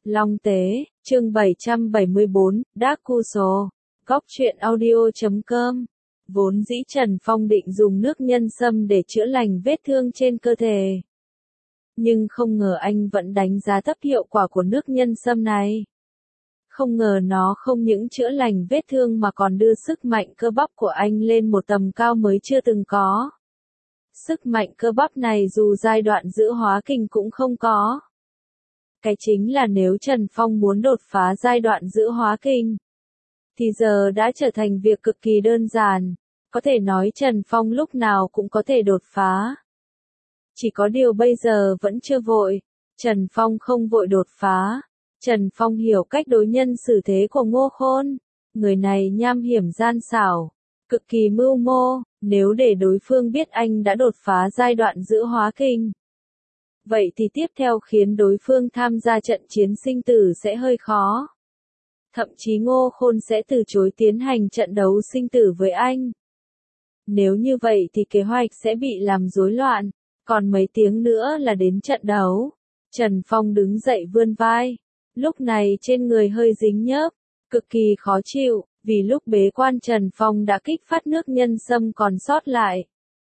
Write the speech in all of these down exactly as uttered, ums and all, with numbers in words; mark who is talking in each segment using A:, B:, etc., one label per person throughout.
A: Long Tế, chương bảy trăm bảy mươi bốn, Dark Cuso, Góc truyện audio chấm com. Vốn dĩ Trần Phong định dùng nước nhân sâm để chữa lành vết thương trên cơ thể. Nhưng không ngờ anh vẫn đánh giá thấp hiệu quả của nước nhân sâm này. Không ngờ nó không những chữa lành vết thương mà còn đưa sức mạnh cơ bắp của anh lên một tầm cao mới chưa từng có. Sức mạnh cơ bắp này dù giai đoạn giữ hóa kinh cũng không có. Cái chính là nếu Trần Phong muốn đột phá giai đoạn giữ hóa kinh, thì giờ đã trở thành việc cực kỳ đơn giản. Có thể nói Trần Phong lúc nào cũng có thể đột phá. Chỉ có điều bây giờ vẫn chưa vội. Trần Phong không vội đột phá. Trần Phong hiểu cách đối nhân xử thế của Ngô Khôn. Người này nham hiểm gian xảo, cực kỳ mưu mô. Nếu để đối phương biết anh đã đột phá giai đoạn giữ hóa kinh, vậy thì tiếp theo khiến đối phương tham gia trận chiến sinh tử sẽ hơi khó. Thậm chí Ngô Khôn sẽ từ chối tiến hành trận đấu sinh tử với anh. Nếu như vậy thì kế hoạch sẽ bị làm rối loạn. Còn mấy tiếng nữa là đến trận đấu. Trần Phong đứng dậy vươn vai. Lúc này trên người hơi dính nhớp, cực kỳ khó chịu, vì lúc bế quan Trần Phong đã kích phát nước nhân sâm còn sót lại.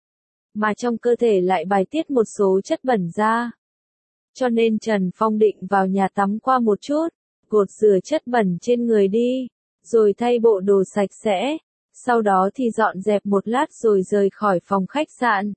A: Mà trong cơ thể lại bài tiết một số chất bẩn ra. Cho nên Trần Phong định vào nhà tắm qua một chút, gột rửa chất bẩn trên người đi, rồi thay bộ đồ sạch sẽ, sau đó thì dọn dẹp một lát rồi rời khỏi phòng khách sạn.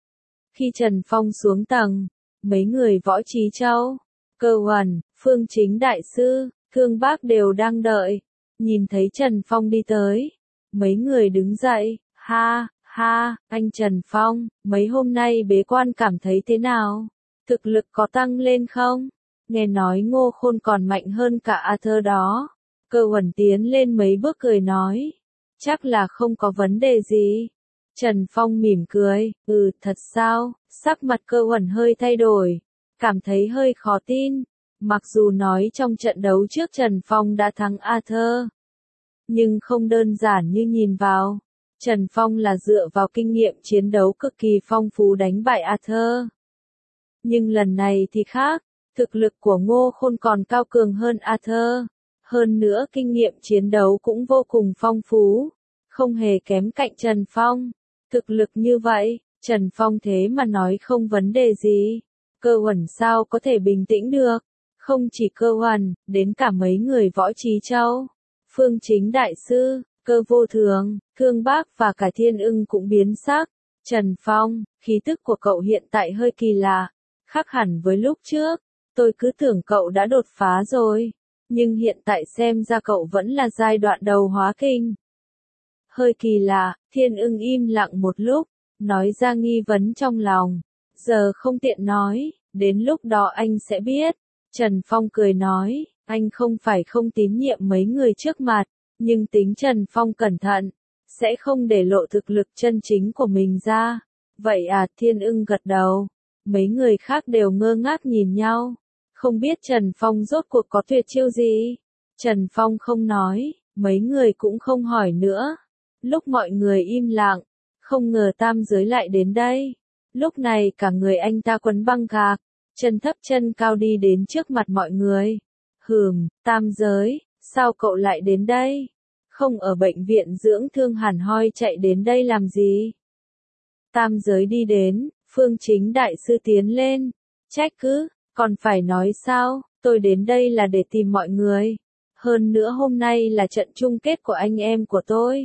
A: Khi Trần Phong xuống tầng, mấy người Võ Trí Châu, Cơ Huẩn, Phương Chính Đại Sư, Thương Bác đều đang đợi. Nhìn thấy Trần Phong đi tới, mấy người đứng dậy, ha, ha, anh Trần Phong, mấy hôm nay bế quan cảm thấy thế nào? Thực lực có tăng lên không? Nghe nói Ngô Khôn còn mạnh hơn cả Arthur đó. Cơ Huẩn tiến lên mấy bước cười nói, chắc là không có vấn đề gì. Trần Phong mỉm cười, ừ thật sao? Sắc mặt Cơ Huẩn hơi thay đổi, cảm thấy hơi khó tin. Mặc dù nói trong trận đấu trước Trần Phong đã thắng Arthur, nhưng không đơn giản như nhìn vào. Trần Phong là dựa vào kinh nghiệm chiến đấu cực kỳ phong phú đánh bại Arthur. Nhưng lần này thì khác, thực lực của Ngô Khôn còn cao cường hơn Arthur. Hơn nữa kinh nghiệm chiến đấu cũng vô cùng phong phú, không hề kém cạnh Trần Phong. Thực lực như vậy, Trần Phong thế mà nói không vấn đề gì. Cơ Huẩn sao có thể bình tĩnh được? Không chỉ Cơ Huẩn, đến cả mấy người Võ Trí Châu, Phương Chính Đại Sư, Cơ Vô Thường, Thương Bác và cả Thiên Ưng cũng biến sắc. Trần Phong, khí tức của cậu hiện tại hơi kỳ lạ, khác hẳn với lúc trước. Tôi cứ tưởng cậu đã đột phá rồi, nhưng hiện tại xem ra cậu vẫn là giai đoạn đầu hóa kinh. Hơi kỳ lạ, Thiên Ưng im lặng một lúc, nói ra nghi vấn trong lòng. Giờ không tiện nói, đến lúc đó anh sẽ biết. Trần Phong cười nói, anh không phải không tín nhiệm mấy người trước mặt, nhưng tính Trần Phong cẩn thận, sẽ không để lộ thực lực chân chính của mình ra. Vậy à, Thiên Ưng gật đầu. Mấy người khác đều ngơ ngác nhìn nhau, không biết Trần Phong rốt cuộc có tuyệt chiêu gì. Trần Phong không nói, mấy người cũng không hỏi nữa. Lúc mọi người im lặng, không ngờ tam giới lại đến đây. Lúc này cả người anh ta quấn băng gạc, chân thấp chân cao đi đến trước mặt mọi người. Hừm, tam giới, sao cậu lại đến đây? Không ở bệnh viện dưỡng thương hẳn hoi chạy đến đây làm gì? Tam giới đi đến, Phương Chính Đại Sư tiến lên. Trách cứ, còn phải nói sao, tôi đến đây là để tìm mọi người. Hơn nữa hôm nay là trận chung kết của anh em của tôi.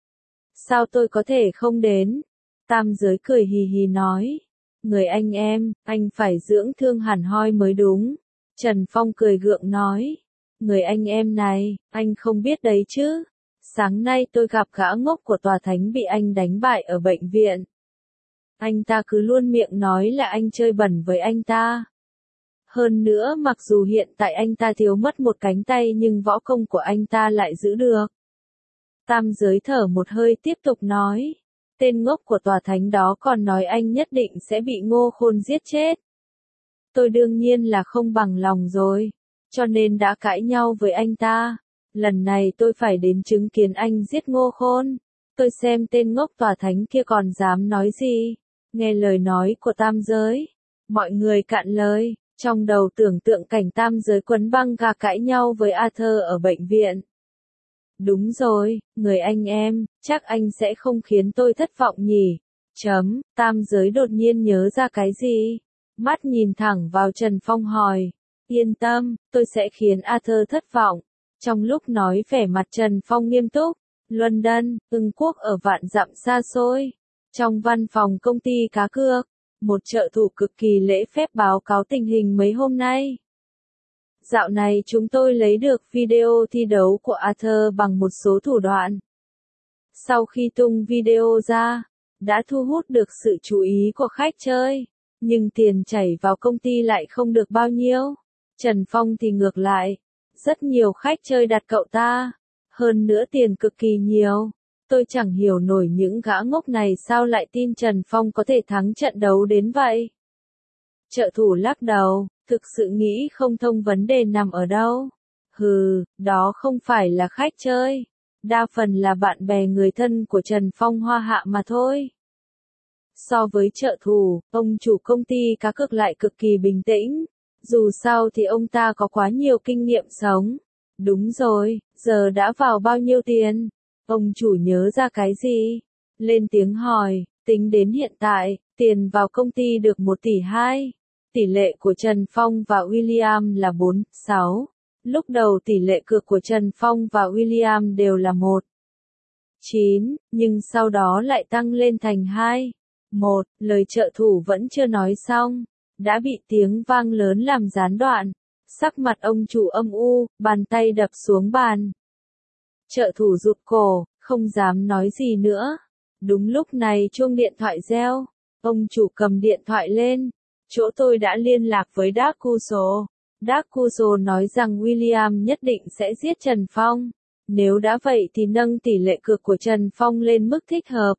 A: Sao tôi có thể không đến? Tam giới cười hì hì nói. Người anh em, anh phải dưỡng thương hẳn hoi mới đúng. Trần Phong cười gượng nói. Người anh em này, anh không biết đấy chứ. Sáng nay tôi gặp gã ngốc của tòa thánh bị anh đánh bại ở bệnh viện. Anh ta cứ luôn miệng nói là anh chơi bẩn với anh ta. Hơn nữa mặc dù hiện tại anh ta thiếu mất một cánh tay nhưng võ công của anh ta lại giữ được. Tam giới thở một hơi tiếp tục nói. Tên ngốc của tòa thánh đó còn nói anh nhất định sẽ bị Ngô Khôn giết chết. Tôi đương nhiên là không bằng lòng rồi, cho nên đã cãi nhau với anh ta. Lần này tôi phải đến chứng kiến anh giết Ngô Khôn. Tôi xem tên ngốc tòa thánh kia còn dám nói gì. Nghe lời nói của tam giới, mọi người cạn lời. Trong đầu tưởng tượng cảnh tam giới quấn băng gà cãi nhau với Arthur ở bệnh viện. Đúng rồi, người anh em, chắc anh sẽ không khiến tôi thất vọng nhỉ. Chấm, tam giới đột nhiên nhớ ra cái gì? Mắt nhìn thẳng vào Trần Phong hỏi. Yên tâm, tôi sẽ khiến Arthur thất vọng. Trong lúc nói vẻ mặt Trần Phong nghiêm túc. London, Ưng Quốc ở vạn dặm xa xôi. Trong văn phòng công ty cá cược, một trợ thủ cực kỳ lễ phép báo cáo tình hình mấy hôm nay. Dạo này chúng tôi lấy được video thi đấu của Arthur bằng một số thủ đoạn. Sau khi tung video ra, đã thu hút được sự chú ý của khách chơi, nhưng tiền chảy vào công ty lại không được bao nhiêu. Trần Phong thì ngược lại, rất nhiều khách chơi đặt cậu ta, hơn nữa tiền cực kỳ nhiều. Tôi chẳng hiểu nổi những gã ngốc này sao lại tin Trần Phong có thể thắng trận đấu đến vậy. Trợ thủ lắc đầu, thực sự nghĩ không thông vấn đề nằm ở đâu. Hừ, đó không phải là khách chơi. Đa phần là bạn bè người thân của Trần Phong Hoa Hạ mà thôi. So với trợ thủ, ông chủ công ty cá cược lại cực kỳ bình tĩnh. Dù sao thì ông ta có quá nhiều kinh nghiệm sống. Đúng rồi, giờ đã vào bao nhiêu tiền? Ông chủ nhớ ra cái gì? Lên tiếng hỏi, tính đến hiện tại, tiền vào công ty được một tỷ hai. Tỷ lệ của Trần Phong và William là bốn, sáu. Lúc đầu tỷ lệ cược của Trần Phong và William đều là một, chín, nhưng sau đó lại tăng lên thành hai, một. Lời trợ thủ vẫn chưa nói xong, đã bị tiếng vang lớn làm gián đoạn. Sắc mặt ông chủ âm u, bàn tay đập xuống bàn. Trợ thủ rụt cổ, không dám nói gì nữa. Đúng lúc này chuông điện thoại reo. Ông chủ cầm điện thoại lên. Chỗ tôi đã liên lạc với Dakuso. Dakuso nói rằng William nhất định sẽ giết Trần Phong. Nếu đã vậy thì nâng tỷ lệ cược của Trần Phong lên mức thích hợp.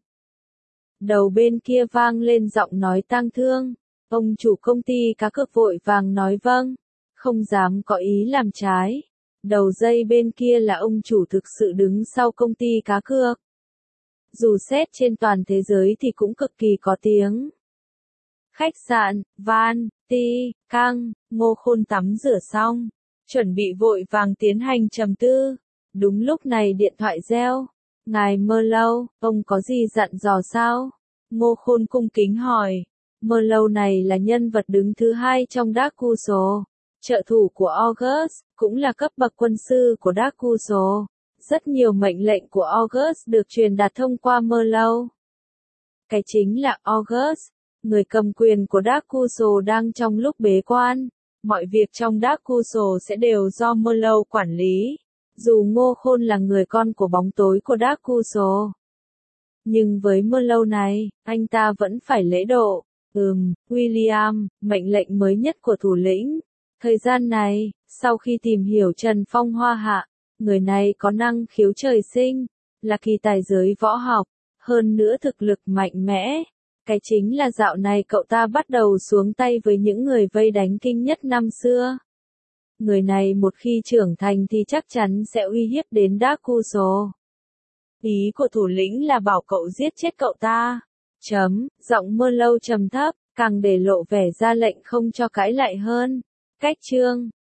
A: Đầu bên kia vang lên giọng nói tang thương. Ông chủ công ty cá cược vội vàng nói vâng. Không dám có ý làm trái. Đầu dây bên kia là ông chủ thực sự đứng sau công ty cá cược. Dù xét trên toàn thế giới thì cũng cực kỳ có tiếng. Khách sạn, Van, Ti, Căng, Ngô Khôn tắm rửa xong, chuẩn bị vội vàng tiến hành trầm tư. Đúng lúc này điện thoại reo. Ngài Mơ Lâu, ông có gì dặn dò sao? Ngô Khôn cung kính hỏi. Mơ Lâu này là nhân vật đứng thứ hai trong Dakuso. Trợ thủ của August, cũng là cấp bậc quân sư của Dakuso. Rất nhiều mệnh lệnh của August được truyền đạt thông qua Mơ Lâu. Cái chính là August, người cầm quyền của Dakuso đang trong lúc bế quan. Mọi việc trong Dakuso sẽ đều do Mơ Lâu quản lý. Dù Ngô Khôn là người con của bóng tối của Dakuso, nhưng với Mơ Lâu này, anh ta vẫn phải lễ độ. Ừm, William, mệnh lệnh mới nhất của thủ lĩnh. Thời gian này, sau khi tìm hiểu Trần Phong Hoa Hạ, người này có năng khiếu trời sinh, là kỳ tài giới võ học, hơn nữa thực lực mạnh mẽ. Cái chính là dạo này cậu ta bắt đầu xuống tay với những người vây đánh kinh nhất năm xưa. Người này một khi trưởng thành thì chắc chắn sẽ uy hiếp đến Dakuso. Ý của thủ lĩnh là bảo cậu giết chết cậu ta. Chấm, giọng Mơ Lâu trầm thấp, càng để lộ vẻ ra lệnh không cho cãi lại hơn. Cách chương